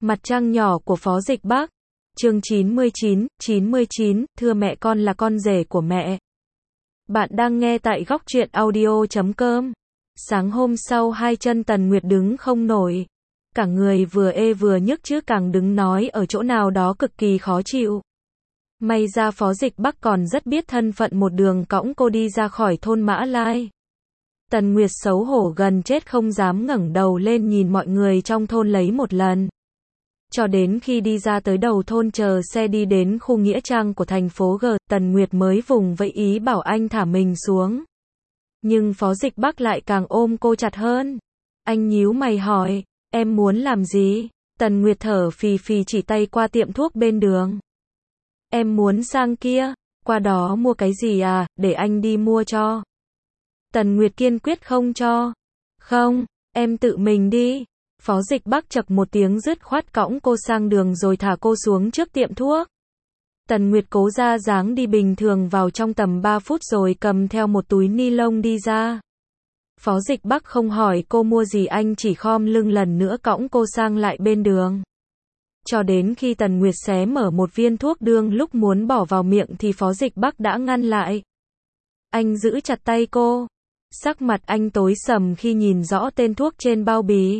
Mặt trăng nhỏ của Phó Dịch Bắc. Chương 99, thưa mẹ, con là con rể của mẹ. Bạn đang nghe tại góc truyện audio.com. Sáng hôm sau, hai chân Tần Nguyệt đứng không nổi. Cả người vừa ê vừa nhức, chứ càng đứng nói ở chỗ nào đó cực kỳ khó chịu. May ra Phó Dịch Bắc còn rất biết thân phận, một đường cõng cô đi ra khỏi thôn Mã Lai. Tần Nguyệt xấu hổ gần chết, không dám ngẩng đầu lên nhìn mọi người trong thôn lấy một lần. Cho đến khi đi ra tới đầu thôn, chờ xe đi đến khu nghĩa trang của thành phố G, Tần Nguyệt mới vùng vẫy ý bảo anh thả mình xuống. Nhưng Phó Dịch Bắc lại càng ôm cô chặt hơn. Anh nhíu mày hỏi, em muốn làm gì? Tần Nguyệt thở phì phì chỉ tay qua tiệm thuốc bên đường. Em muốn sang kia, qua đó mua cái gì à, để anh đi mua cho. Tần Nguyệt kiên quyết không cho. Không, em tự mình đi. Phó Dịch Bắc chậc một tiếng dứt khoát cõng cô sang đường rồi thả cô xuống trước tiệm thuốc. Tần Nguyệt cố ra dáng đi bình thường, vào trong tầm 3 phút rồi cầm theo một túi ni lông đi ra. Phó Dịch Bắc không hỏi cô mua gì, anh chỉ khom lưng lần nữa cõng cô sang lại bên đường. Cho đến khi Tần Nguyệt xé mở một viên thuốc đương lúc muốn bỏ vào miệng thì Phó Dịch Bắc đã ngăn lại. Anh giữ chặt tay cô. Sắc mặt anh tối sầm khi nhìn rõ tên thuốc trên bao bì.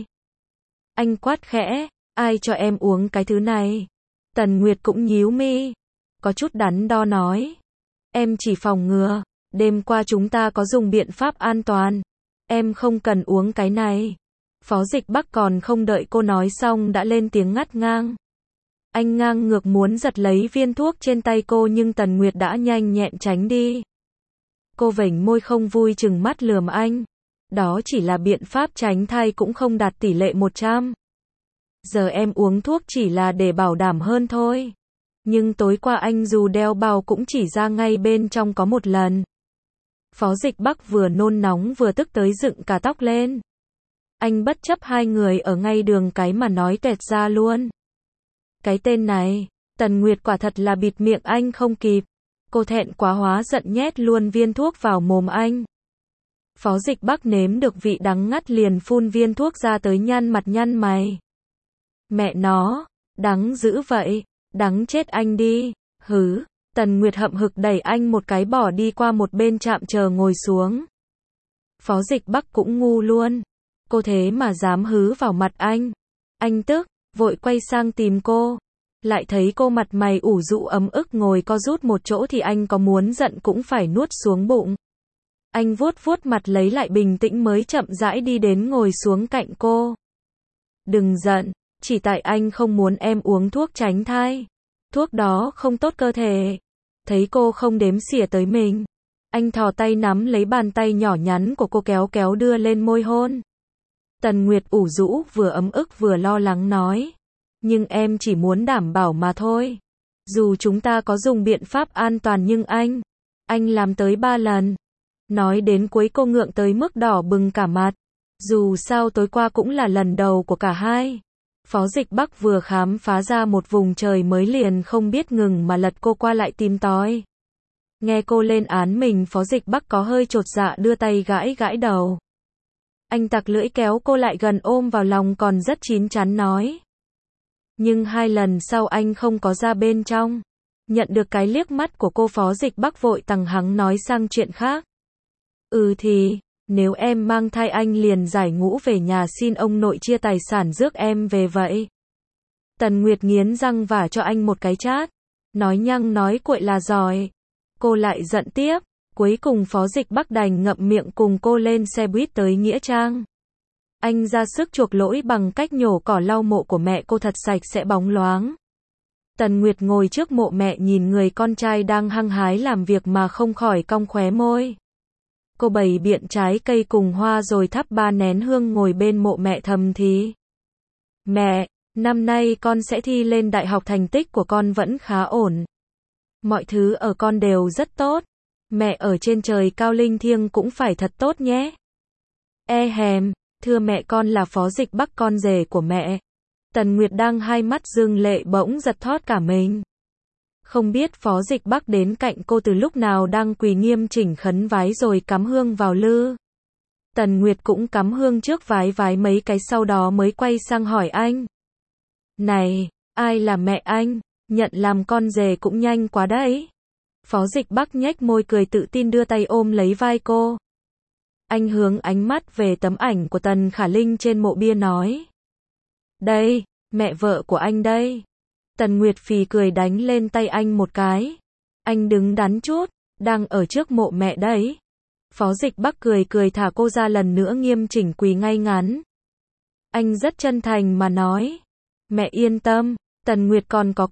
Anh quát khẽ, ai cho em uống cái thứ này? Tần Nguyệt cũng nhíu mi, có chút đắn đo nói. Em chỉ phòng ngừa, đêm qua chúng ta có dùng biện pháp an toàn. Em không cần uống cái này. Phó Dịch Bắc còn không đợi cô nói xong đã lên tiếng ngắt ngang. Anh ngang ngược muốn giật lấy viên thuốc trên tay cô, nhưng Tần Nguyệt đã nhanh nhẹn tránh đi. Cô vểnh môi không vui chừng mắt lườm anh. Đó chỉ là biện pháp tránh thai, cũng không đạt tỷ lệ 100. Giờ em uống thuốc chỉ là để bảo đảm hơn thôi. Nhưng tối qua anh dù đeo bao cũng chỉ ra ngay bên trong có một lần. Phó Dịch Bắc vừa nôn nóng vừa tức tới dựng cả tóc lên. Anh bất chấp hai người ở ngay đường cái mà nói toẹt ra luôn. Cái tên này, Tần Nguyệt quả thật là bịt miệng anh không kịp. Cô thẹn quá hóa giận nhét luôn viên thuốc vào mồm anh. Phó Dịch Bắc nếm được vị đắng ngắt liền phun viên thuốc ra tới nhăn mặt nhăn mày. Mẹ nó, đắng dữ vậy, đắng chết anh đi. Hứ. Tần Nguyệt hậm hực đẩy anh một cái bỏ đi qua một bên trạm chờ ngồi xuống. Phó Dịch Bắc cũng ngu luôn. Cô thế mà dám hứ vào mặt anh. Anh tức, vội quay sang tìm cô. Lại thấy cô mặt mày ủ rũ ấm ức ngồi co rút một chỗ thì anh có muốn giận cũng phải nuốt xuống bụng. Anh vuốt vuốt mặt lấy lại bình tĩnh mới chậm rãi đi đến ngồi xuống cạnh cô. Đừng giận, chỉ tại anh không muốn em uống thuốc tránh thai. Thuốc đó không tốt cơ thể. Thấy cô không đếm xỉa tới mình, anh thò tay nắm lấy bàn tay nhỏ nhắn của cô kéo kéo đưa lên môi hôn. Tần Nguyệt ủ rũ vừa ấm ức vừa lo lắng nói. Nhưng em chỉ muốn đảm bảo mà thôi. Dù chúng ta có dùng biện pháp an toàn nhưng anh làm tới 3 lần. Nói đến cuối cô ngượng tới mức đỏ bừng cả mặt. Dù sao tối qua cũng là lần đầu của cả hai. Phó Dịch Bắc vừa khám phá ra một vùng trời mới liền không biết ngừng mà lật cô qua lại tìm tòi. Nghe cô lên án mình, Phó Dịch Bắc có hơi chột dạ đưa tay gãi gãi đầu. Anh tặc lưỡi kéo cô lại gần ôm vào lòng còn rất chín chắn nói. Nhưng 2 lần sau anh không có ra bên trong. Nhận được cái liếc mắt của cô, Phó Dịch Bắc vội tằng hắng nói sang chuyện khác. Thì, nếu em mang thai anh liền giải ngũ về nhà xin ông nội chia tài sản rước em về vậy. Tần Nguyệt nghiến răng vả cho anh một cái chát. Nói nhăng nói cuội là giỏi. Cô lại giận tiếp. Cuối cùng Phó Dịch Bắc đành ngậm miệng cùng cô lên xe buýt tới nghĩa trang. Anh ra sức chuộc lỗi bằng cách nhổ cỏ lau mộ của mẹ cô thật sạch sẽ bóng loáng. Tần Nguyệt ngồi trước mộ mẹ nhìn người con trai đang hăng hái làm việc mà không khỏi cong khóe môi. Cô bày biện trái cây cùng hoa rồi thắp 3 nén hương ngồi bên mộ mẹ thầm thì. Mẹ, năm nay con sẽ thi lên đại học, thành tích của con vẫn khá ổn. Mọi thứ ở con đều rất tốt. Mẹ ở trên trời cao linh thiêng cũng phải thật tốt nhé. Thưa mẹ, con là Phó Dịch Bắc, con rể của mẹ. Tần Nguyệt đang hai mắt rưng lệ bỗng giật thót cả mình. Không biết Phó Dịch Bắc đến cạnh cô từ lúc nào, đang quỳ nghiêm chỉnh khấn vái rồi cắm hương vào lư. Tần Nguyệt cũng cắm hương trước vái mấy cái sau đó mới quay sang hỏi anh. Này, ai là mẹ anh? Nhận làm con rể cũng nhanh quá đấy. Phó Dịch Bắc nhếch môi cười tự tin đưa tay ôm lấy vai cô. Anh hướng ánh mắt về tấm ảnh của Tần Khả Linh trên mộ bia nói. Đây, mẹ vợ của anh đây. Tần Nguyệt phì cười đánh lên tay anh một cái. Anh đứng đắn chút, đang ở trước mộ mẹ đấy. Phó Dịch Bắc cười cười thả cô ra lần nữa nghiêm chỉnh quỳ ngay ngắn. Anh rất chân thành mà nói. Mẹ yên tâm, Tần Nguyệt còn có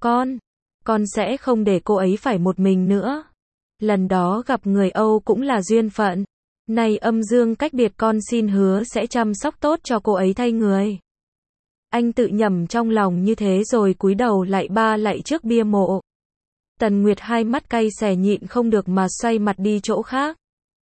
con sẽ không để cô ấy phải một mình nữa. Lần đó gặp người Âu cũng là duyên phận. Này âm dương cách biệt con xin hứa sẽ chăm sóc tốt cho cô ấy thay người. Anh tự nhẩm trong lòng như thế rồi cúi đầu lạy ba lạy trước bia mộ. Tần Nguyệt hai mắt cay xè nhịn không được mà xoay mặt đi chỗ khác.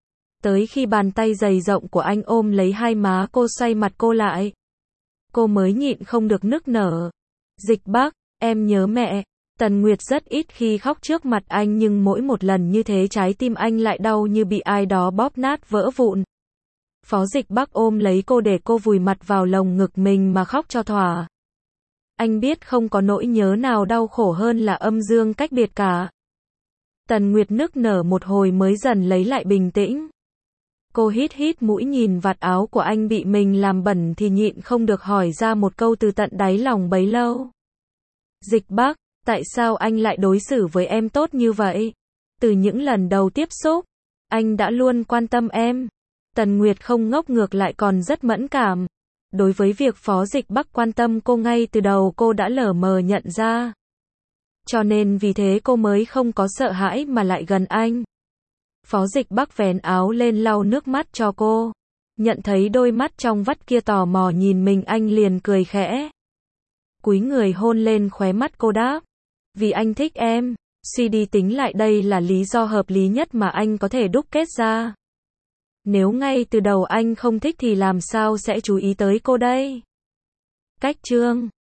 Tới khi bàn tay dày rộng của anh ôm lấy hai má cô xoay mặt cô lại. Cô mới nhịn không được nức nở. Dịch Bắc, em nhớ mẹ. Tần Nguyệt rất ít khi khóc trước mặt anh nhưng mỗi một lần như thế trái tim anh lại đau như bị ai đó bóp nát vỡ vụn. Phó Dịch Bắc ôm lấy cô để cô vùi mặt vào lồng ngực mình mà khóc cho thỏa. Anh biết không có nỗi nhớ nào đau khổ hơn là âm dương cách biệt cả. Tần Nguyệt nức nở một hồi mới dần lấy lại bình tĩnh. Cô hít hít mũi nhìn vạt áo của anh bị mình làm bẩn thì nhịn không được hỏi ra một câu từ tận đáy lòng bấy lâu. Dịch Bắc, tại sao anh lại đối xử với em tốt như vậy? Từ những lần đầu tiếp xúc, anh đã luôn quan tâm em. Tần Nguyệt không ngốc ngược lại còn rất mẫn cảm. Đối với việc Phó Dịch Bắc quan tâm cô ngay từ đầu cô đã lờ mờ nhận ra. Cho nên vì thế cô mới không có sợ hãi mà lại gần anh. Phó Dịch Bắc vén áo lên lau nước mắt cho cô. Nhận thấy đôi mắt trong vắt kia tò mò nhìn mình anh liền cười khẽ. Cúi người hôn lên khóe mắt cô đáp. Vì anh thích em. Suy đi tính lại đây là lý do hợp lý nhất mà anh có thể đúc kết ra. Nếu ngay từ đầu anh không thích thì làm sao sẽ chú ý tới cô đây? Cách chương